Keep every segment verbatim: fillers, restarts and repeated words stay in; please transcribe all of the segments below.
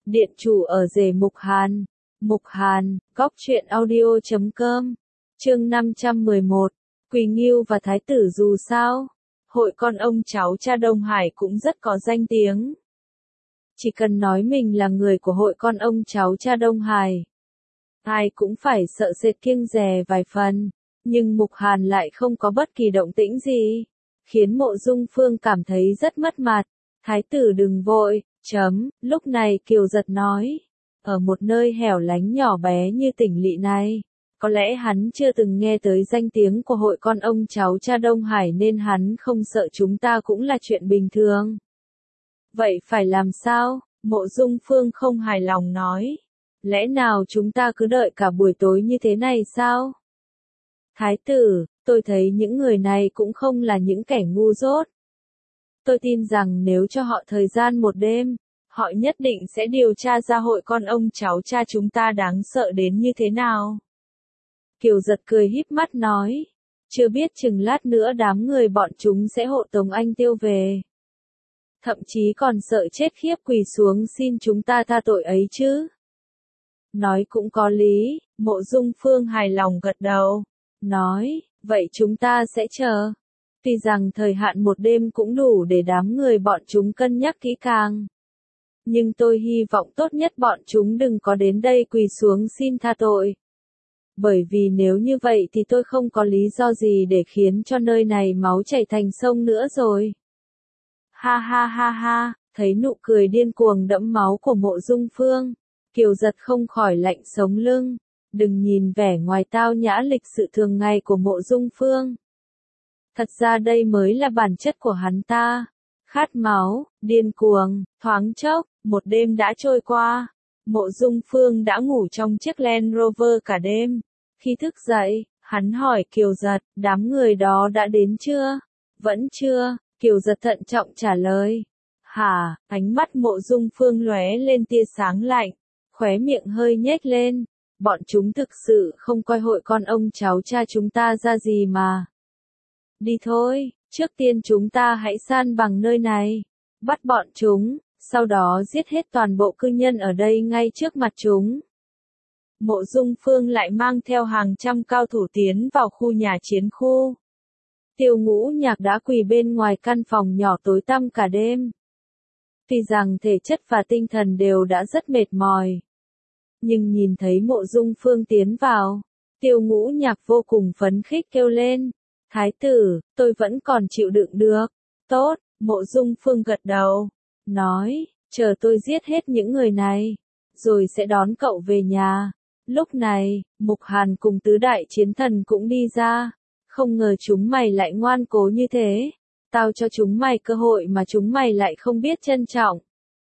Điện chủ ở rể Mục Hàn. Mục Hàn, góc truyện audio chấm com. Chương năm trăm mười một. Quỳ Ngưu và Thái tử dù sao. Hội con ông cháu cha Đông Hải cũng rất có danh tiếng. Chỉ cần nói mình là người của hội con ông cháu cha Đông Hải, ai cũng phải sợ sệt kiêng dè vài phần. Nhưng Mục Hàn lại không có bất kỳ động tĩnh gì, khiến Mộ Dung Phương cảm thấy rất mất mặt. Thái tử đừng vội, chấm, lúc này Kiều Giật nói. Ở một nơi hẻo lánh nhỏ bé như tỉnh lỵ này, có lẽ hắn chưa từng nghe tới danh tiếng của hội con ông cháu cha Đông Hải nên hắn không sợ chúng ta cũng là chuyện bình thường. Vậy phải làm sao? Mộ Dung Phương không hài lòng nói. Lẽ nào chúng ta cứ đợi cả buổi tối như thế này sao? Thái tử, tôi thấy những người này cũng không là những kẻ ngu dốt. Tôi tin rằng nếu cho họ thời gian một đêm, họ nhất định sẽ điều tra ra hội con ông cháu cha chúng ta đáng sợ đến như thế nào. Kiều Giật cười híp mắt nói, chưa biết chừng lát nữa đám người bọn chúng sẽ hộ tống anh Tiêu về. Thậm chí còn sợ chết khiếp quỳ xuống xin chúng ta tha tội ấy chứ. Nói cũng có lý, Mộ Dung Phương hài lòng gật đầu. Nói, vậy chúng ta sẽ chờ. Tuy rằng thời hạn một đêm cũng đủ để đám người bọn chúng cân nhắc kỹ càng. Nhưng tôi hy vọng tốt nhất bọn chúng đừng có đến đây quỳ xuống xin tha tội. Bởi vì nếu như vậy thì tôi không có lý do gì để khiến cho nơi này máu chảy thành sông nữa rồi. Ha ha ha ha, thấy nụ cười điên cuồng đẫm máu của Mộ Dung Phương, Kiều Giật không khỏi lạnh sống lưng. Đừng nhìn vẻ ngoài tao nhã lịch sự thường ngày của Mộ Dung Phương. Thật ra đây mới là bản chất của hắn ta. Khát máu, điên cuồng, thoáng chốc, một đêm đã trôi qua. Mộ Dung Phương đã ngủ trong chiếc Land Rover cả đêm. Khi thức dậy, hắn hỏi Kiều Giật, đám người đó đã đến chưa? Vẫn chưa, Kiều Giật thận trọng trả lời. Hả, ánh mắt Mộ Dung Phương lóe lên tia sáng lạnh, khóe miệng hơi nhếch lên. Bọn chúng thực sự không coi hội con ông cháu cha chúng ta ra gì mà. Đi thôi, trước tiên chúng ta hãy san bằng nơi này, bắt bọn chúng, sau đó giết hết toàn bộ cư nhân ở đây ngay trước mặt chúng. Mộ Dung Phương lại mang theo hàng trăm cao thủ tiến vào khu nhà chiến khu. Tiêu Ngũ Nhạc đã quỳ bên ngoài căn phòng nhỏ tối tăm cả đêm. Tuy rằng thể chất và tinh thần đều đã rất mệt mỏi, nhưng nhìn thấy Mộ Dung Phương tiến vào, Tiêu Ngũ Nhạc vô cùng phấn khích kêu lên. Thái tử, tôi vẫn còn chịu đựng được. Tốt, Mộ Dung Phương gật đầu. Nói, chờ tôi giết hết những người này, rồi sẽ đón cậu về nhà. Lúc này, Mục Hàn cùng tứ đại chiến thần cũng đi ra. Không ngờ chúng mày lại ngoan cố như thế. Tao cho chúng mày cơ hội mà chúng mày lại không biết trân trọng.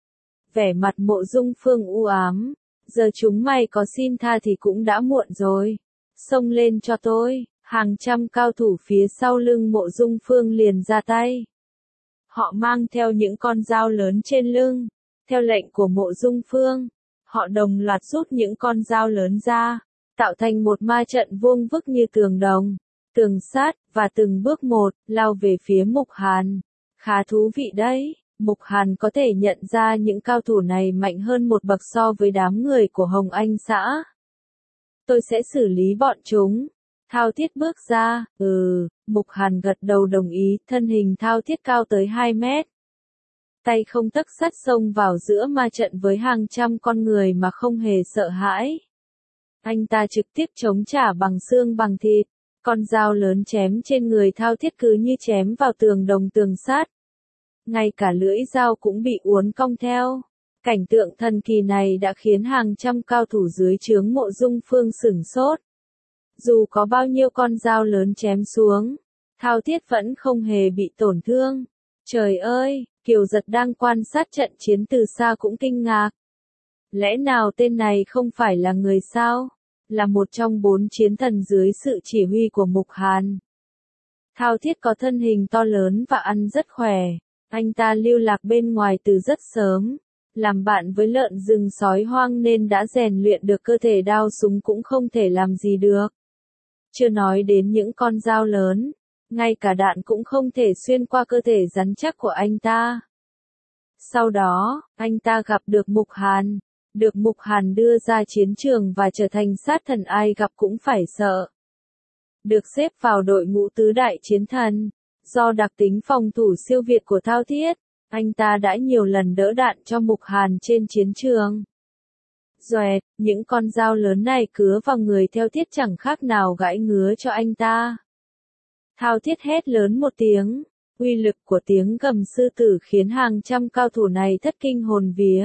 Vẻ mặt Mộ Dung Phương u ám. Giờ chúng mày có xin tha thì cũng đã muộn rồi. Xông lên cho tôi. Hàng trăm cao thủ phía sau lưng Mộ Dung Phương liền ra tay. Họ mang theo những con dao lớn trên lưng. Theo lệnh của Mộ Dung Phương, họ đồng loạt rút những con dao lớn ra, tạo thành một ma trận vuông vức như tường đồng, tường sắt, và từng bước một, lao về phía Mục Hàn. Khá thú vị đấy, Mục Hàn có thể nhận ra những cao thủ này mạnh hơn một bậc so với đám người của Hồng Anh xã. Tôi sẽ xử lý bọn chúng. Thao Thiết bước ra, ừ, Mục Hàn gật đầu đồng ý, thân hình Thao Thiết cao tới hai mét. Tay không tấc sắt xông vào giữa ma trận với hàng trăm con người mà không hề sợ hãi. Anh ta trực tiếp chống trả bằng xương bằng thịt, con dao lớn chém trên người Thao Thiết cứ như chém vào tường đồng tường sắt. Ngay cả lưỡi dao cũng bị uốn cong theo. Cảnh tượng thần kỳ này đã khiến hàng trăm cao thủ dưới trướng Mộ Dung Phương sửng sốt. Dù có bao nhiêu con dao lớn chém xuống, Thao Thiết vẫn không hề bị tổn thương. Trời ơi, Kiều Giật đang quan sát trận chiến từ xa cũng kinh ngạc. Lẽ nào tên này không phải là người sao? Là một trong bốn chiến thần dưới sự chỉ huy của Mục Hàn. Thao Thiết có thân hình to lớn và ăn rất khỏe. Anh ta lưu lạc bên ngoài từ rất sớm. Làm bạn với lợn rừng sói hoang nên đã rèn luyện được cơ thể đao súng cũng không thể làm gì được. Chưa nói đến những con dao lớn, ngay cả đạn cũng không thể xuyên qua cơ thể rắn chắc của anh ta. Sau đó, anh ta gặp được Mục Hàn. được Mục Hàn đưa ra chiến trường và trở thành sát thần ai gặp cũng phải sợ. Được xếp vào đội ngũ tứ đại chiến thần, do đặc tính phòng thủ siêu việt của Thao Thiết, anh ta đã nhiều lần đỡ đạn cho Mục Hàn trên chiến trường. Doẹt, những con dao lớn này cứa vào người Theo Thiết chẳng khác nào gãi ngứa cho anh ta. Thao Thiết hét lớn một tiếng, uy lực của tiếng gầm sư tử khiến hàng trăm cao thủ này thất kinh hồn vía.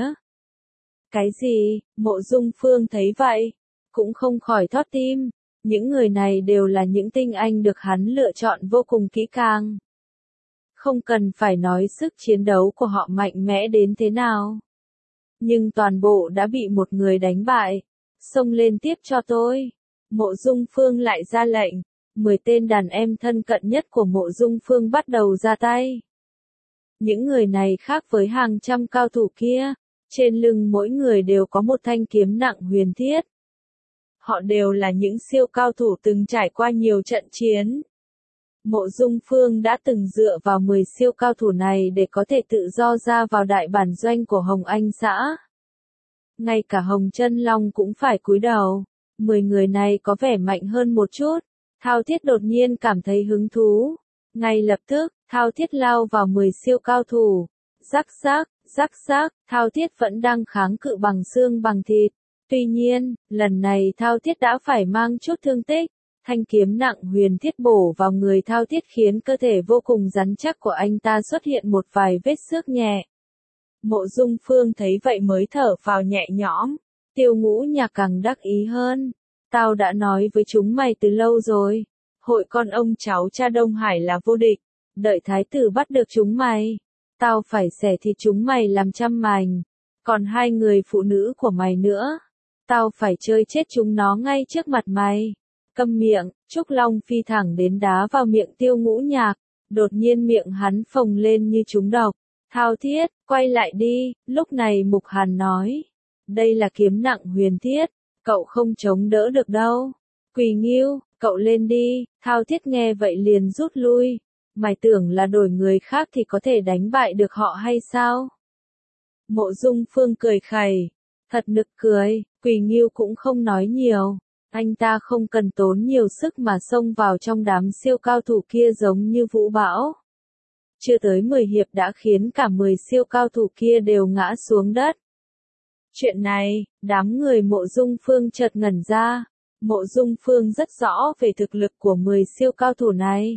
Cái gì? Mộ Dung Phương thấy vậy, cũng không khỏi thót tim, những người này đều là những tinh anh được hắn lựa chọn vô cùng kỹ càng. Không cần phải nói sức chiến đấu của họ mạnh mẽ đến thế nào. Nhưng toàn bộ đã bị một người đánh bại. Xông lên tiếp cho tôi. Mộ Dung Phương lại ra lệnh. Mười tên đàn em thân cận nhất của Mộ Dung Phương bắt đầu ra tay. Những người này khác với hàng trăm cao thủ kia. Trên lưng mỗi người đều có một thanh kiếm nặng huyền thiết. Họ đều là những siêu cao thủ từng trải qua nhiều trận chiến. Mộ Dung Phương đã từng dựa vào mười siêu cao thủ này để có thể tự do ra vào đại bản doanh của Hồng Anh xã. Ngay cả Hồng Chân Long cũng phải cúi đầu. Mười người này có vẻ mạnh hơn một chút. Thao Thiết đột nhiên cảm thấy hứng thú. Ngay lập tức, Thao Thiết lao vào mười siêu cao thủ. Rắc rắc, rắc rắc, Thao Thiết vẫn đang kháng cự bằng xương bằng thịt. Tuy nhiên, lần này Thao Thiết đã phải mang chút thương tích. Thanh kiếm nặng huyền thiết bổ vào người Thao Thiết khiến cơ thể vô cùng rắn chắc của anh ta xuất hiện một vài vết xước nhẹ. Mộ Dung Phương thấy vậy mới thở phào nhẹ nhõm. Tiêu Ngũ Nhạc càng đắc ý hơn. Tao đã nói với chúng mày từ lâu rồi. Hội con ông cháu cha Đông Hải là vô địch. Đợi thái tử bắt được chúng mày. Tao phải xẻ thịt chúng mày làm trăm mảnh. Còn hai người phụ nữ của mày nữa. Tao phải chơi chết chúng nó ngay trước mặt mày. Câm miệng, Trúc Long phi thẳng đến đá vào miệng Tiêu Ngũ Nhạc. Đột nhiên miệng hắn phồng lên như trúng độc. Thao Thiết, quay lại đi, lúc này Mục Hàn nói. Đây là kiếm nặng huyền thiết, cậu không chống đỡ được đâu. Quỳ Nghiêu, cậu lên đi, Thao Thiết nghe vậy liền rút lui. Mày tưởng là đổi người khác thì có thể đánh bại được họ hay sao? Mộ Dung Phương cười khẩy, thật nực cười, Quỳ Nghiêu cũng không nói nhiều. Anh ta không cần tốn nhiều sức mà xông vào trong đám siêu cao thủ kia giống như vũ bão. Chưa tới mười hiệp đã khiến cả mười siêu cao thủ kia đều ngã xuống đất. Chuyện này, đám người Mộ Dung Phương chợt ngẩn ra. Mộ Dung Phương rất rõ về thực lực của mười siêu cao thủ này.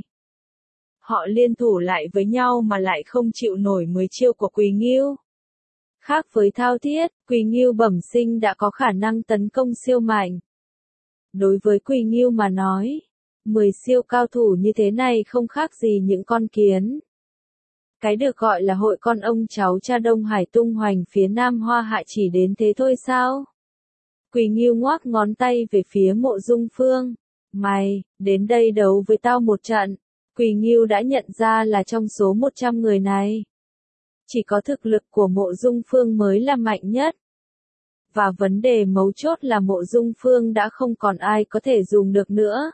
Họ liên thủ lại với nhau mà lại không chịu nổi mười chiêu của Quỳ Nghiêu. Khác với Thao Thiết, Quỳ Nghiêu bẩm sinh đã có khả năng tấn công siêu mạnh. Đối với Quỳ Nghiêu mà nói, mười siêu cao thủ như thế này không khác gì những con kiến. Cái được gọi là hội con ông cháu cha Đông Hải tung hoành phía Nam Hoa Hạ chỉ đến thế thôi sao? Quỳ Nghiêu ngoác ngón tay về phía Mộ Dung Phương. Mày, đến đây đấu với tao một trận. Quỳ Nghiêu đã nhận ra là trong số một trăm người này, chỉ có thực lực của Mộ Dung Phương mới là mạnh nhất. Và vấn đề mấu chốt là Mộ Dung Phương đã không còn ai có thể dùng được nữa.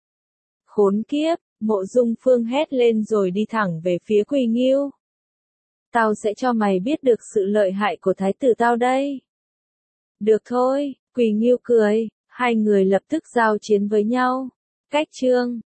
Khốn kiếp, Mộ Dung Phương hét lên rồi đi thẳng về phía Quỳ Nghiêu. Tao sẽ cho mày biết được sự lợi hại của thái tử tao đây. Được thôi, Quỳ Nghiêu cười, hai người lập tức giao chiến với nhau. Cách chương